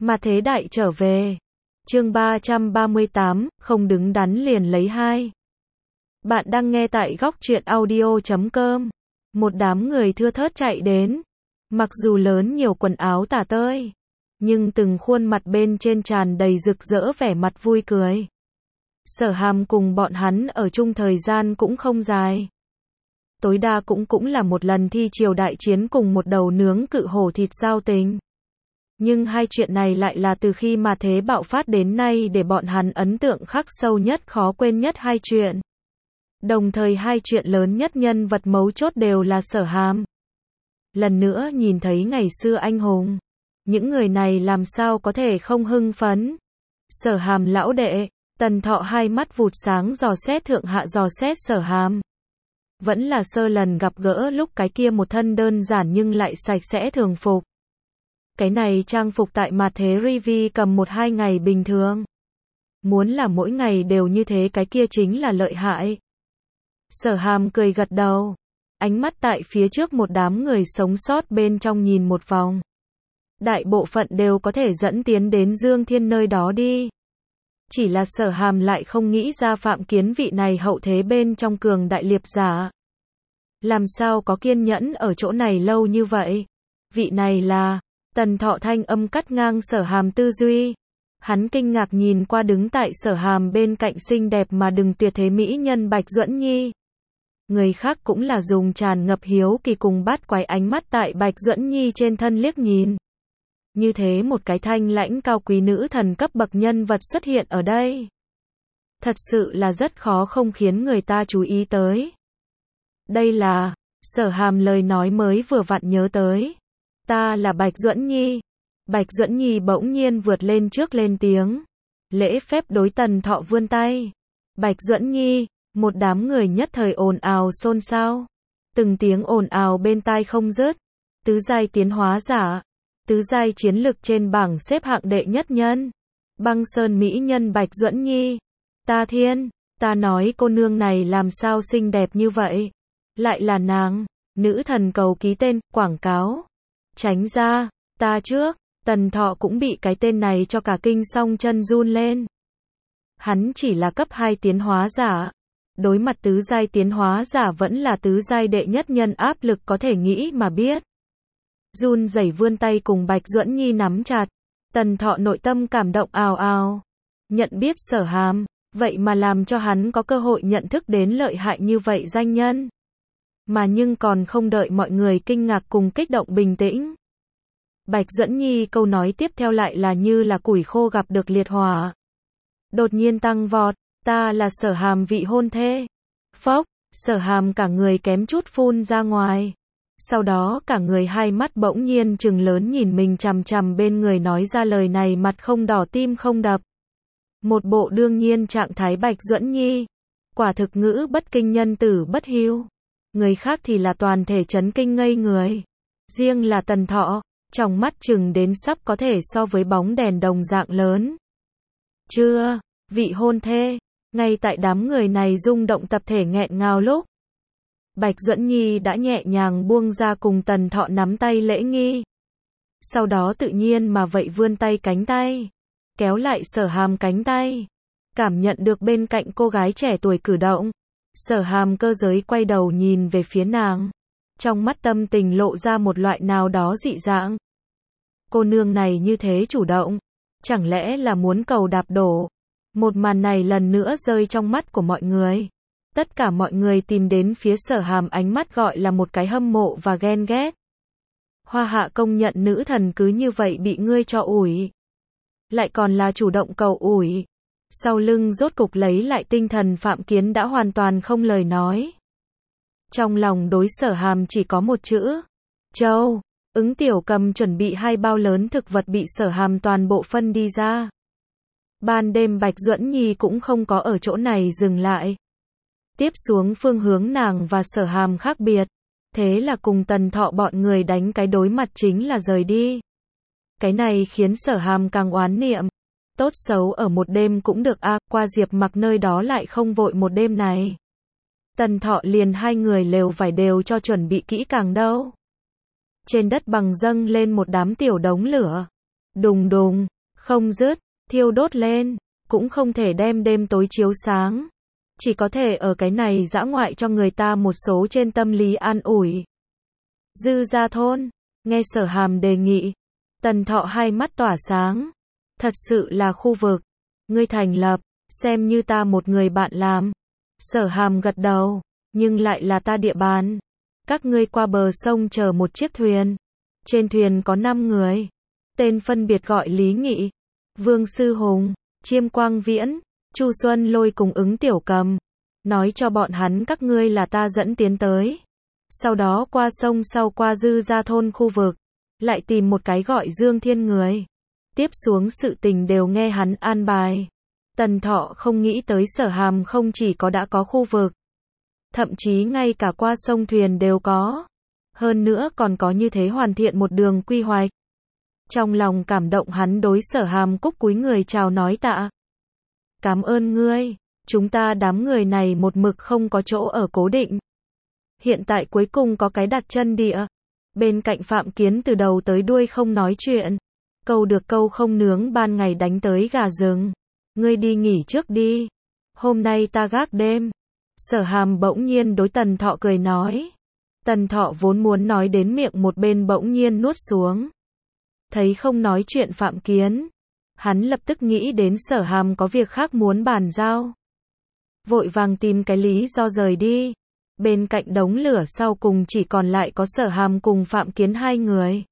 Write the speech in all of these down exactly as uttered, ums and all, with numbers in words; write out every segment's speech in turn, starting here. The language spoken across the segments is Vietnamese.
Mà thế đại trở về. Chương ba trăm ba mươi tám, không đứng đắn liền lấy hai. Bạn đang nghe tại góc truyện audio chấm com. Một đám người thưa thớt chạy đến. Mặc dù lớn nhiều quần áo tả tơi, nhưng từng khuôn mặt bên trên tràn đầy rực rỡ vẻ mặt vui cười. Sở Hàm cùng bọn hắn ở chung thời gian cũng không dài. Tối đa cũng cũng là một lần thi triều đại chiến cùng một đầu nướng cự hổ thịt giao tình. Nhưng hai chuyện này lại là từ khi mà thế bạo phát đến nay để bọn hắn ấn tượng khắc sâu nhất, khó quên nhất hai chuyện. Đồng thời hai chuyện lớn nhất, nhân vật mấu chốt đều là Sở Hàm. Lần nữa nhìn thấy ngày xưa anh hùng, những người này làm sao có thể không hưng phấn. Sở Hàm lão đệ, Tần Thọ hai mắt vụt sáng dò xét thượng hạ dò xét Sở Hàm. Vẫn là sơ lần gặp gỡ lúc cái kia một thân đơn giản nhưng lại sạch sẽ thường phục. Cái này trang phục tại mặt thế Rivi cầm một hai ngày bình thường. Muốn là mỗi ngày đều như thế cái kia chính là lợi hại. Sở Hàm cười gật đầu. Ánh mắt tại phía trước một đám người sống sót bên trong nhìn một vòng. Đại bộ phận đều có thể dẫn tiến đến Dương Thiên nơi đó đi. Chỉ là Sở Hàm lại không nghĩ ra Phạm Kiến vị này hậu thế bên trong cường đại liệp giả. Làm sao có kiên nhẫn ở chỗ này lâu như vậy? Vị này là... Tần Thọ thanh âm cắt ngang Sở Hàm tư duy. Hắn kinh ngạc nhìn qua đứng tại Sở Hàm bên cạnh xinh đẹp mà đừng tuyệt thế mỹ nhân Bạch Duẫn Nhi. Người khác cũng là dùng tràn ngập hiếu kỳ cùng bắt quái ánh mắt tại Bạch Duẫn Nhi trên thân liếc nhìn. Như thế một cái thanh lãnh cao quý nữ thần cấp bậc nhân vật xuất hiện ở đây. Thật sự là rất khó không khiến người ta chú ý tới. Đây là... Sở Hàm lời nói mới vừa vặn nhớ tới. Ta là Bạch Duẫn Nhi. Bạch Duẫn Nhi bỗng nhiên vượt lên trước lên tiếng. Lễ phép đối Tần Thọ vươn tay. Bạch Duẫn Nhi, một đám người nhất thời ồn ào xôn xao. Từng tiếng ồn ào bên tai không dứt. Tứ giai tiến hóa giả. Tứ giai chiến lực trên bảng xếp hạng đệ nhất nhân. Băng sơn mỹ nhân Bạch Duẫn Nhi. Ta thiên, ta nói cô nương này làm sao xinh đẹp như vậy. Lại là nàng. Nữ thần cầu ký tên, quảng cáo. Tránh ra, ta trước. Tần Thọ cũng bị cái tên này cho cả kinh song chân run lên. Hắn chỉ là cấp hai tiến hóa giả. Đối mặt tứ giai tiến hóa giả vẫn là tứ giai đệ nhất nhân, áp lực có thể nghĩ mà biết. Run rẩy vươn tay cùng Bạch Duẫn Nhi nắm chặt. Tần Thọ nội tâm cảm động ào ào. Nhận biết Sở Hàm, vậy mà làm cho hắn có cơ hội nhận thức đến lợi hại như vậy danh nhân. Mà nhưng còn không đợi mọi người kinh ngạc cùng kích động bình tĩnh. Bạch Duẫn Nhi câu nói tiếp theo lại là như là củi khô gặp được liệt hỏa. Đột nhiên tăng vọt, ta là Sở Hàm vị hôn thê. Phốc, Sở Hàm cả người kém chút phun ra ngoài. Sau đó cả người hai mắt bỗng nhiên trừng lớn nhìn mình chằm chằm bên người nói ra lời này, mặt không đỏ tim không đập. Một bộ đương nhiên trạng thái Bạch Duẫn Nhi. Quả thực ngữ bất kinh nhân tử bất hiếu. Người khác thì là toàn thể chấn kinh ngây người. Riêng là Tần Thọ, trong mắt chừng đến sắp có thể so với bóng đèn đồng dạng lớn. Chưa, vị hôn thê. Ngay tại đám người này rung động tập thể nghẹn ngào lúc, Bạch Duẫn Nhi đã nhẹ nhàng buông ra cùng Tần Thọ nắm tay lễ nghi. Sau đó tự nhiên mà vậy vươn tay cánh tay, kéo lại Sở Hàm cánh tay. Cảm nhận được bên cạnh cô gái trẻ tuổi cử động, Sở Hàm cơ giới quay đầu nhìn về phía nàng. Trong mắt tâm tình lộ ra một loại nào đó dị dạng. Cô nương này như thế chủ động, chẳng lẽ là muốn cầu đạp đổ. Một màn này lần nữa rơi trong mắt của mọi người. Tất cả mọi người tìm đến phía Sở Hàm, ánh mắt gọi là một cái hâm mộ và ghen ghét. Hoa hạ công nhận nữ thần cứ như vậy bị ngươi cho ủi. Lại còn là chủ động cầu ủi. Sau lưng rốt cục lấy lại tinh thần Phạm Kiến đã hoàn toàn không lời nói. Trong lòng đối Sở Hàm chỉ có một chữ. Châu. Ứng Tiểu Cầm chuẩn bị hai bao lớn thực vật bị Sở Hàm toàn bộ phân đi ra. Ban đêm Bạch Duẫn Nhi cũng không có ở chỗ này dừng lại. Tiếp xuống phương hướng nàng và Sở Hàm khác biệt. Thế là cùng Tần Thọ bọn người đánh cái đối mặt chính là rời đi. Cái này khiến Sở Hàm càng oán niệm. Tốt xấu ở một đêm cũng được a, à, qua Diệp Mặc nơi đó lại không vội một đêm này. Tần Thọ liền hai người lều vải đều cho chuẩn bị kỹ càng đâu. Trên đất bằng dâng lên một đám tiểu đống lửa. Đùng đùng, không dứt, thiêu đốt lên, cũng không thể đem đêm tối chiếu sáng. Chỉ có thể ở cái này dã ngoại cho người ta một số trên tâm lý an ủi. Dư Gia Thôn, nghe Sở Hàm đề nghị, Tần Thọ hai mắt tỏa sáng. Thật sự là khu vực, ngươi thành lập, xem như ta một người bạn làm. Sở Hàm gật đầu, nhưng lại là ta địa bàn. Các ngươi qua bờ sông chờ một chiếc thuyền. Trên thuyền có năm người. Tên phân biệt gọi Lý Nghị, Vương Sư Hùng, Chiêm Quang Viễn, Chu Xuân Lôi cùng Ứng Tiểu Cầm. Nói cho bọn hắn các ngươi là ta dẫn tiến tới. Sau đó qua sông sau qua Dư Gia Thôn khu vực. Lại tìm một cái gọi Dương Thiên người. Tiếp xuống sự tình đều nghe hắn an bài. Tần Thọ không nghĩ tới Sở Hàm không chỉ có đã có khu vực. Thậm chí ngay cả qua sông thuyền đều có. Hơn nữa còn có như thế hoàn thiện một đường quy hoạch. Trong lòng cảm động hắn đối Sở Hàm cúc cúi người chào nói tạ. Cảm ơn ngươi, chúng ta đám người này một mực không có chỗ ở cố định. Hiện tại cuối cùng có cái đặt chân địa. Bên cạnh Phạm Kiến từ đầu tới đuôi không nói chuyện. Câu được câu không nướng ban ngày đánh tới gà rừng. Ngươi đi nghỉ trước đi. Hôm nay ta gác đêm. Sở Hàm bỗng nhiên đối Tần Thọ cười nói. Tần Thọ vốn muốn nói đến miệng một bên bỗng nhiên nuốt xuống. Thấy không nói chuyện Phạm Kiến. Hắn lập tức nghĩ đến Sở Hàm có việc khác muốn bàn giao. Vội vàng tìm cái lý do rời đi. Bên cạnh đống lửa sau cùng chỉ còn lại có Sở Hàm cùng Phạm Kiến hai người.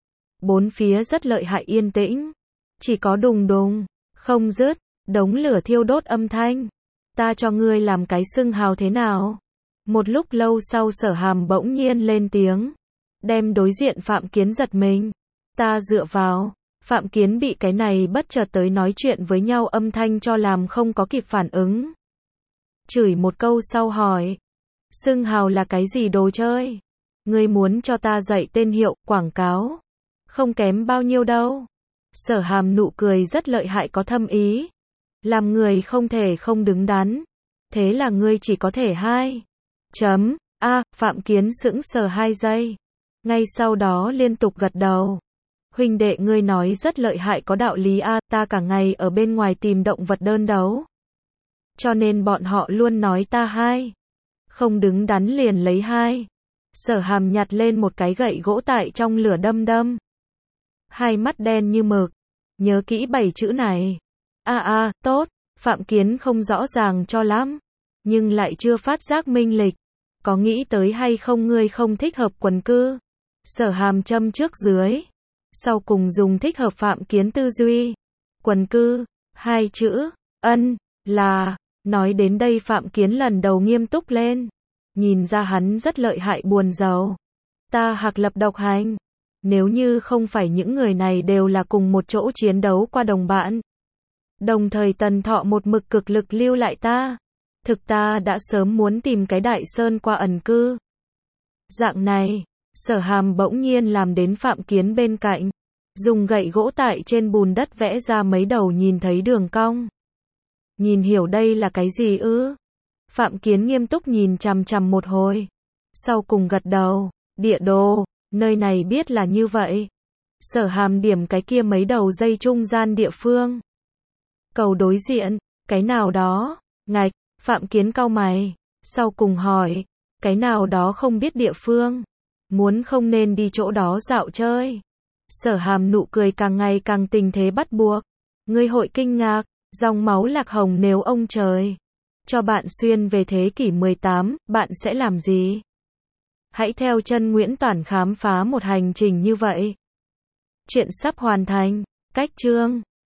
Bốn phía rất lợi hại yên tĩnh. Chỉ có đùng đùng, không dứt, đống lửa thiêu đốt âm thanh. Ta cho ngươi làm cái xưng hào thế nào? Một lúc lâu sau Sở Hàm bỗng nhiên lên tiếng. Đem đối diện Phạm Kiến giật mình. Ta dựa vào. Phạm Kiến bị cái này bất chợt tới nói chuyện với nhau âm thanh cho làm không có kịp phản ứng. Chửi một câu sau hỏi. Xưng hào là cái gì đồ chơi? Ngươi muốn cho ta dạy tên hiệu, quảng cáo. Không kém bao nhiêu đâu. Sở Hàm nụ cười rất lợi hại có thâm ý. Làm người không thể không đứng đắn. Thế là ngươi chỉ có thể hai. Chấm. A, Phạm Kiến sững sờ hai giây. Ngay sau đó liên tục gật đầu. Huynh đệ ngươi nói rất lợi hại có đạo lý a, ta cả ngày ở bên ngoài tìm động vật đơn đấu. Cho nên bọn họ luôn nói ta hai. Không đứng đắn liền lấy hai. Sở Hàm nhặt lên một cái gậy gỗ tại trong lửa đâm đâm. Hai mắt đen như mực. Nhớ kỹ bảy chữ này. A a, tốt. Phạm Kiến không rõ ràng cho lắm. Nhưng lại chưa phát giác minh lịch. Có nghĩ tới hay không ngươi không thích hợp quần cư? Sở Hàm châm trước dưới. Sau cùng dùng thích hợp Phạm Kiến tư duy. Quần cư, hai chữ, ân, là. Nói đến đây Phạm Kiến lần đầu nghiêm túc lên. Nhìn ra hắn rất lợi hại buồn rầu. Ta hạc lập độc hành. Nếu như không phải những người này đều là cùng một chỗ chiến đấu qua đồng bạn. Đồng thời Tần Thọ một mực cực lực lưu lại ta. Thực ta đã sớm muốn tìm cái đại sơn qua ẩn cư. Dạng này, Sở Hàm bỗng nhiên làm đến Phạm Kiến bên cạnh. Dùng gậy gỗ tại trên bùn đất vẽ ra mấy đầu nhìn thấy đường cong. Nhìn hiểu đây là cái gì ư? Phạm Kiến nghiêm túc nhìn chằm chằm một hồi. Sau cùng gật đầu. Địa đồ, nơi này biết là như vậy. Sở Hàm điểm cái kia mấy đầu dây trung gian địa phương. Cầu đối diện, cái nào đó, ngạch, Phạm Kiến cau mày. Sau cùng hỏi, cái nào đó không biết địa phương. Muốn không nên đi chỗ đó dạo chơi. Sở Hàm nụ cười càng ngày càng tình thế bắt buộc. Ngươi hội kinh ngạc, dòng máu lạc hồng nếu ông trời cho bạn xuyên về thế kỷ mười tám, bạn sẽ làm gì? Hãy theo chân Nguyễn Toản khám phá một hành trình như vậy. Chuyện sắp hoàn thành, cách chương